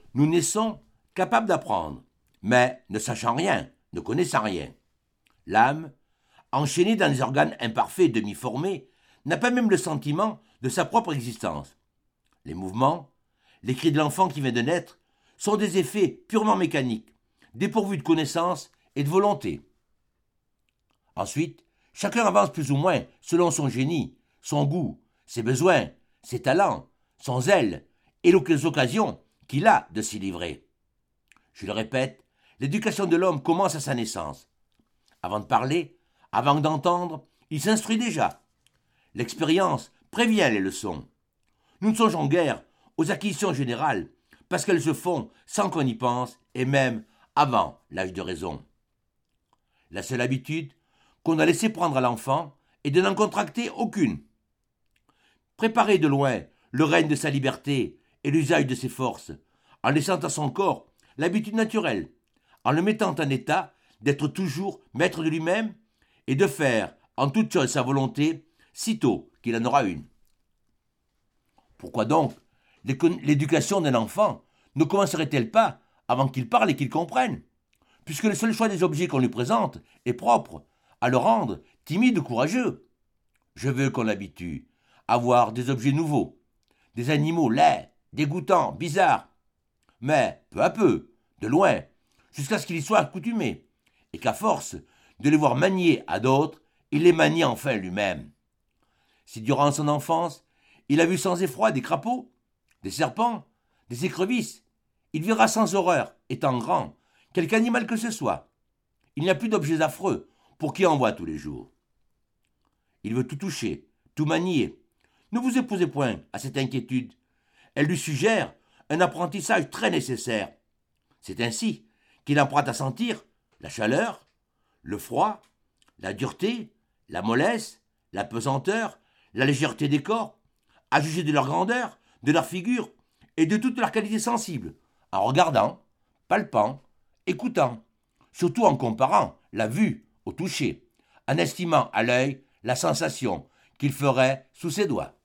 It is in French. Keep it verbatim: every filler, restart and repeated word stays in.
Nous naissons capables d'apprendre, mais ne sachant rien, ne connaissant rien. L'âme, enchaînée dans des organes imparfaits et demi-formés, n'a pas même le sentiment de sa propre existence. Les mouvements, les cris de l'enfant qui vient de naître, sont des effets purement mécaniques, dépourvus de connaissance et de volonté. Ensuite, chacun avance plus ou moins selon son génie, son goût, ses besoins, ses talents, son zèle et les occasions qu'il a de s'y livrer. Je le répète, l'éducation de l'homme commence à sa naissance. Avant de parler, avant d'entendre, il s'instruit déjà. L'expérience prévient les leçons. Nous ne songeons guère aux acquisitions générales, parce qu'elles se font sans qu'on y pense, et même avant l'âge de raison. La seule habitude qu'on a laissé prendre à l'enfant est de n'en contracter aucune. Préparer de loin le règne de sa liberté et l'usage de ses forces, en laissant à son corps l'habitude naturelle, en le mettant en état d'être toujours maître de lui-même et de faire en toute chose sa volonté, sitôt qu'il en aura une. Pourquoi donc l'éducation d'un enfant ne commencerait-elle pas avant qu'il parle et qu'il comprenne, puisque le seul choix des objets qu'on lui présente est propre à le rendre timide ou courageux? Je veux qu'on l'habitue à voir des objets nouveaux, des animaux laids, dégoûtants, bizarres, mais peu à peu, de loin, jusqu'à ce qu'il y soit accoutumé, et qu'à force de les voir manier à d'autres, il les manie enfin lui-même. Si durant son enfance, il a vu sans effroi des crapauds, des serpents, des écrevisses, il verra sans horreur, étant grand, quelque animal que ce soit. Il n'y a plus d'objets affreux pour qui en voit tous les jours. Il veut tout toucher, tout manier. Ne vous opposez point à cette inquiétude. Elle lui suggère un apprentissage très nécessaire. C'est ainsi qu'il apprend à sentir la chaleur, le froid, la dureté, la mollesse, la pesanteur, la légèreté des corps, à juger de leur grandeur, de leur figure et de toutes leurs qualités sensibles, en regardant, palpant, écoutant, surtout en comparant la vue au toucher, en estimant à l'œil la sensation qu'il ferait sous ses doigts.